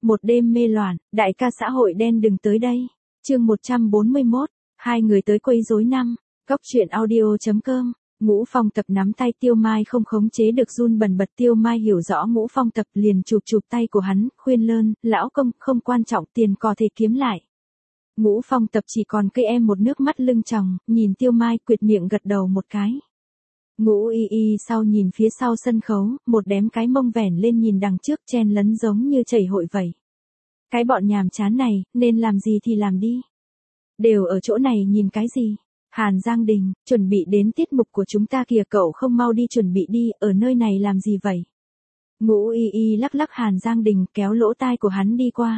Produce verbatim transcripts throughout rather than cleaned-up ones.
Một đêm mê loạn, đại ca xã hội đen đừng tới đây. Chương một trăm bốn mươi mốt, hai người tới quấy rối năm. Góc truyện audio chấm com. Ngũ Phong Tập nắm tay Tiêu Mai không khống chế được run bần bật. Tiêu Mai hiểu rõ Ngũ Phong Tập liền chụp chụp tay của hắn, khuyên lơn, lão công, không quan trọng, tiền có thể kiếm lại. Ngũ Phong Tập chỉ còn cây em một nước mắt lưng tròng, nhìn Tiêu Mai quệt miệng gật đầu một cái. Ngũ Y Y sau nhìn phía sau sân khấu, một đếm cái mông vẻn lên nhìn đằng trước chen lấn giống như chảy hội vậy. Cái bọn nhàm chán này, nên làm gì thì làm đi. Đều ở chỗ này nhìn cái gì? Hàn Giang Đình, chuẩn bị đến tiết mục của chúng ta kìa, cậu không mau đi chuẩn bị đi, ở nơi này làm gì vậy? Ngũ Y Y lắc lắc Hàn Giang Đình kéo lỗ tai của hắn đi qua.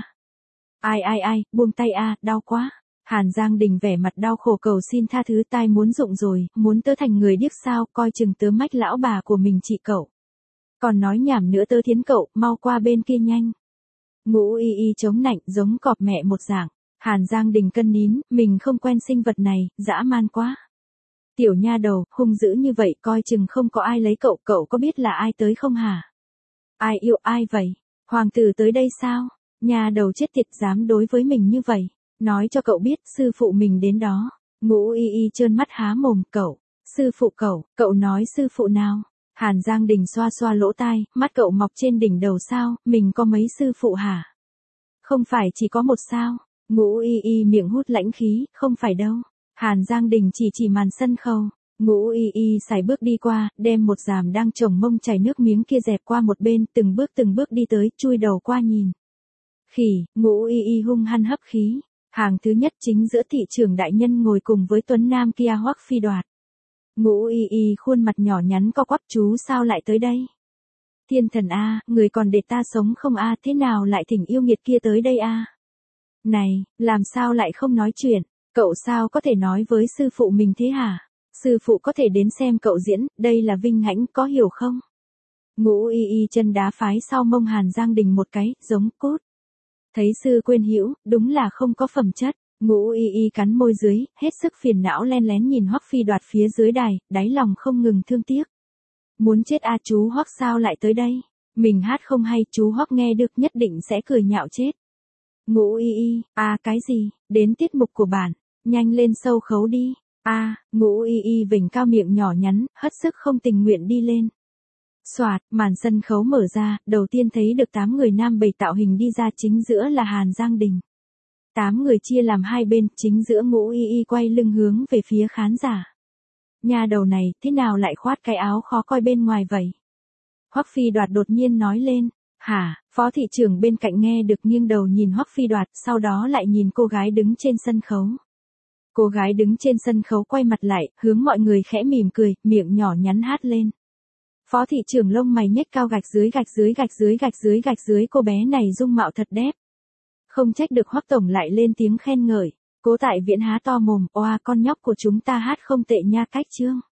Ai ai ai, buông tay a, đau quá. Hàn Giang Đình vẻ mặt đau khổ cầu xin tha thứ, tai muốn rụng rồi, muốn tớ thành người điếc sao, coi chừng tớ mách lão bà của mình trị cậu. Còn nói nhảm nữa tớ thiến cậu, mau qua bên kia nhanh. Ngũ Y Y chống nạnh giống cọp mẹ một dạng. Hàn Giang Đình cân nín, mình không quen sinh vật này, dã man quá. Tiểu nha đầu, hung dữ như vậy, coi chừng không có ai lấy cậu, cậu có biết là ai tới không hả? Ai yêu ai vậy? Hoàng tử tới đây sao? Nha đầu chết tiệt dám đối với mình như vậy. Nói cho cậu biết, sư phụ mình đến đó. Ngũ Y Y trơn mắt há mồm, cậu, sư phụ cậu, cậu nói sư phụ nào? Hàn Giang Đình xoa xoa lỗ tai, mắt cậu mọc trên đỉnh đầu sao, mình có mấy sư phụ hả? Không phải chỉ có một sao? Ngũ Y Y miệng hút lãnh khí, không phải đâu. Hàn Giang Đình chỉ chỉ màn sân khấu. Ngũ Y Y sải bước đi qua, đem một dàm đang trồng mông chảy nước miếng kia dẹp qua một bên, từng bước từng bước đi tới, chui đầu qua nhìn. Khỉ, Ngũ Y Y hung hăng hấp khí. Hàng thứ nhất chính giữa thị trường đại nhân ngồi cùng với tuấn nam kia Hoắc Phi Đoạt. Ngũ Y Y khuôn mặt nhỏ nhắn co quắp, chú sao lại tới đây? Thiên thần a, người còn để ta sống không a, thế nào lại thỉnh yêu nghiệt kia tới đây a? Này, làm sao lại không nói chuyện, cậu sao có thể nói với sư phụ mình thế hả? Sư phụ có thể đến xem cậu diễn, đây là vinh hãnh, có hiểu không? Ngũ Y Y chân đá phái sau mông Hàn Giang Đình một cái, giống cốt. Thấy sư quên hữu, đúng là không có phẩm chất. Ngũ Y Y cắn môi dưới, hết sức phiền não len lén nhìn Hoắc Phi Đoạt phía dưới đài, đáy lòng không ngừng thương tiếc. Muốn chết a, chú Hoắc sao lại tới đây? Mình hát không hay, chú Hoắc nghe được nhất định sẽ cười nhạo chết. Ngũ Y Y, a cái gì? Đến tiết mục của bản, nhanh lên sâu khấu đi. A, Ngũ Y Y vểnh cao miệng nhỏ nhắn, hết sức không tình nguyện đi lên. Soạt, màn sân khấu mở ra, đầu tiên thấy được tám người nam bầy tạo hình đi ra, chính giữa là Hàn Giang Đình. Tám người chia làm hai bên, chính giữa Ngũ Y Y quay lưng hướng về phía khán giả. Nhà đầu này, thế nào lại khoát cái áo khó coi bên ngoài vậy? Hoắc Phi Đoạt đột nhiên nói lên. Hả, phó thị trưởng bên cạnh nghe được nghiêng đầu nhìn Hoắc Phi Đoạt, sau đó lại nhìn cô gái đứng trên sân khấu. Cô gái đứng trên sân khấu quay mặt lại, hướng mọi người khẽ mỉm cười, miệng nhỏ nhắn hát lên. Phó thị trưởng lông mày nhếch cao, gạch dưới gạch dưới gạch dưới gạch dưới gạch dưới, cô bé này dung mạo thật đẹp. Không trách được Hoắc tổng lại lên tiếng khen ngợi. Cố Tại Viễn há to mồm, oa con nhóc của chúng ta hát không tệ nha, cách chương.